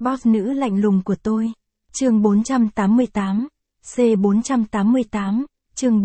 Boss nữ lạnh lùng của tôi. Chương 488. C488, chương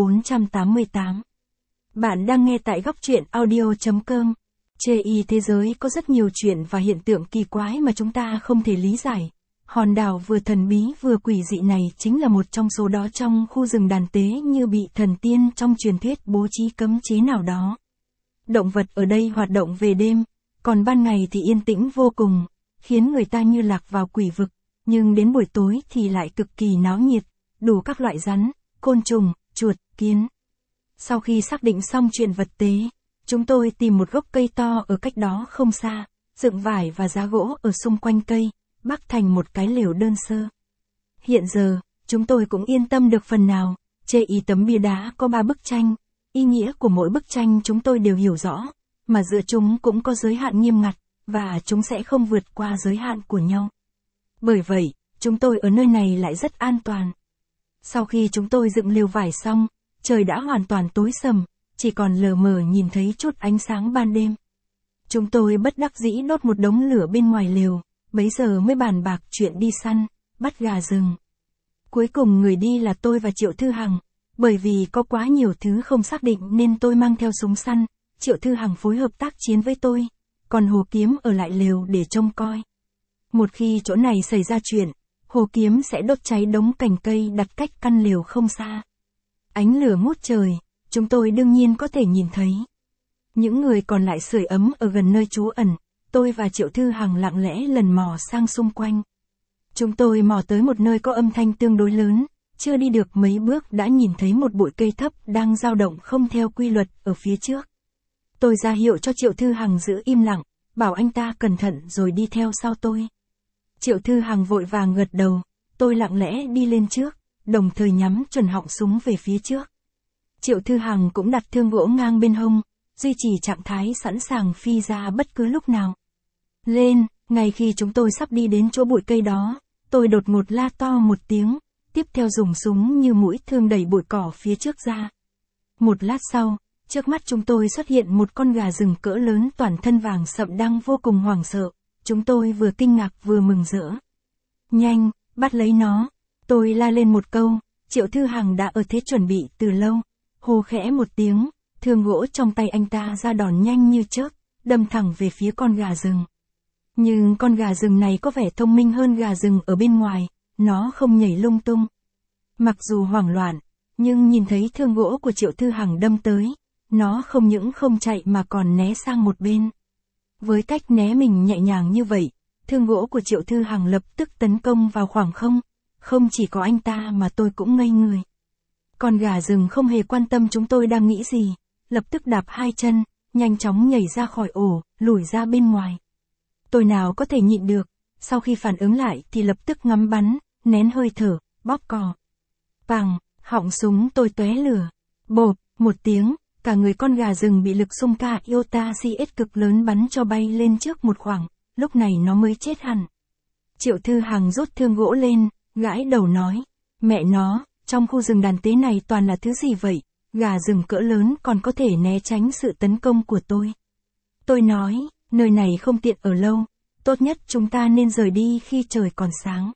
488. Bạn đang nghe tại góc truyện audio.com. Chê thế giới có rất nhiều chuyện và hiện tượng kỳ quái mà chúng ta không thể lý giải. Hòn đảo vừa thần bí vừa quỷ dị này chính là một trong số đó. Trong khu rừng đàn tế như bị thần tiên trong truyền thuyết bố trí cấm chế nào đó. Động vật ở đây hoạt động về đêm, còn ban ngày thì yên tĩnh vô cùng, khiến người ta như lạc vào quỷ vực, nhưng đến buổi tối thì lại cực kỳ náo nhiệt, đủ các loại rắn, côn trùng, chuột, kiến. Sau khi xác định xong chuyện vật tế, chúng tôi tìm một gốc cây to ở cách đó không xa, dựng vải và giá gỗ ở xung quanh cây, bắc thành một cái lều đơn sơ. Hiện giờ, chúng tôi cũng yên tâm được phần nào. Tấm bia đá có 3 bức tranh, ý nghĩa của mỗi bức tranh chúng tôi đều hiểu rõ, mà giữa chúng cũng có giới hạn nghiêm ngặt, và chúng sẽ không vượt qua giới hạn của nhau. Bởi vậy, chúng tôi ở nơi này lại rất an toàn. Sau khi chúng tôi dựng lều vải xong, trời đã hoàn toàn tối sầm, chỉ còn lờ mờ nhìn thấy chút ánh sáng ban đêm. Chúng tôi bất đắc dĩ đốt một đống lửa bên ngoài lều, bấy giờ mới bàn bạc chuyện đi săn, bắt gà rừng. Cuối cùng người đi là tôi và Triệu Thư Hằng, bởi vì có quá nhiều thứ không xác định nên tôi mang theo súng săn, Triệu Thư Hằng phối hợp tác chiến với tôi, còn Hồ Kiếm ở lại lều để trông coi. Một khi chỗ này xảy ra chuyện, Hồ Kiếm sẽ đốt cháy đống cành cây đặt cách căn lều không xa. Ánh lửa ngút trời, chúng tôi đương nhiên có thể nhìn thấy. Những người còn lại sưởi ấm ở gần nơi trú ẩn, tôi và Triệu Thư Hằng lặng lẽ lần mò sang xung quanh. Chúng tôi mò tới một nơi có âm thanh tương đối lớn, chưa đi được mấy bước đã nhìn thấy một bụi cây thấp đang dao động không theo quy luật ở phía trước. Tôi ra hiệu cho Triệu Thư Hằng giữ im lặng, bảo anh ta cẩn thận rồi đi theo sau tôi. Triệu Thư Hằng vội vàng gật đầu, tôi lặng lẽ đi lên trước, đồng thời nhắm chuẩn họng súng về phía trước. Triệu Thư Hằng cũng đặt thương gỗ ngang bên hông, duy trì trạng thái sẵn sàng phi ra bất cứ lúc nào. Lên, ngay khi chúng tôi sắp đi đến chỗ bụi cây đó, tôi đột ngột la to một tiếng, tiếp theo dùng súng như mũi thương đẩy bụi cỏ phía trước ra. Một lát sau, trước mắt chúng tôi xuất hiện một con gà rừng cỡ lớn toàn thân vàng sậm đang vô cùng hoảng sợ. Chúng tôi vừa kinh ngạc vừa mừng rỡ. Nhanh, bắt lấy nó. Tôi la lên một câu, Triệu Thư Hằng đã ở thế chuẩn bị từ lâu. Hô khẽ một tiếng, thương gỗ trong tay anh ta ra đòn nhanh như chớp, đâm thẳng về phía con gà rừng. Nhưng con gà rừng này có vẻ thông minh hơn gà rừng ở bên ngoài, nó không nhảy lung tung. Mặc dù hoảng loạn, nhưng nhìn thấy thương gỗ của Triệu Thư Hằng đâm tới, nó không những không chạy mà còn né sang một bên. Với cách né mình nhẹ nhàng như vậy, thương gỗ của Triệu Thư Hằng lập tức tấn công vào khoảng không. Không chỉ có anh ta mà tôi cũng ngây người. Con gà rừng không hề quan tâm chúng tôi đang nghĩ gì, lập tức đạp hai chân, nhanh chóng nhảy ra khỏi ổ, lùi ra bên ngoài. Tôi nào có thể nhịn được, sau khi phản ứng lại thì lập tức ngắm bắn, nén hơi thở, bóp cò. Pằng, họng súng tôi tóe lửa. Bộp, một tiếng, cả người con gà rừng bị lực xung ca iota CS cực lớn bắn cho bay lên trước một khoảng, lúc này nó mới chết hẳn. Triệu Thư Hằng rút thương gỗ lên, gãi đầu nói, mẹ nó, trong khu rừng đàn tế này toàn là thứ gì vậy, gà rừng cỡ lớn còn có thể né tránh sự tấn công của tôi. Tôi nói, nơi này không tiện ở lâu, tốt nhất chúng ta nên rời đi khi trời còn sáng.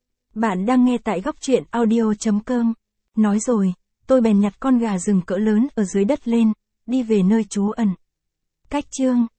Bạn đang nghe tại góc truyện audio.com. Nói rồi, tôi bèn nhặt con gà rừng cỡ lớn ở dưới đất lên, đi về nơi trú ẩn. Cách chương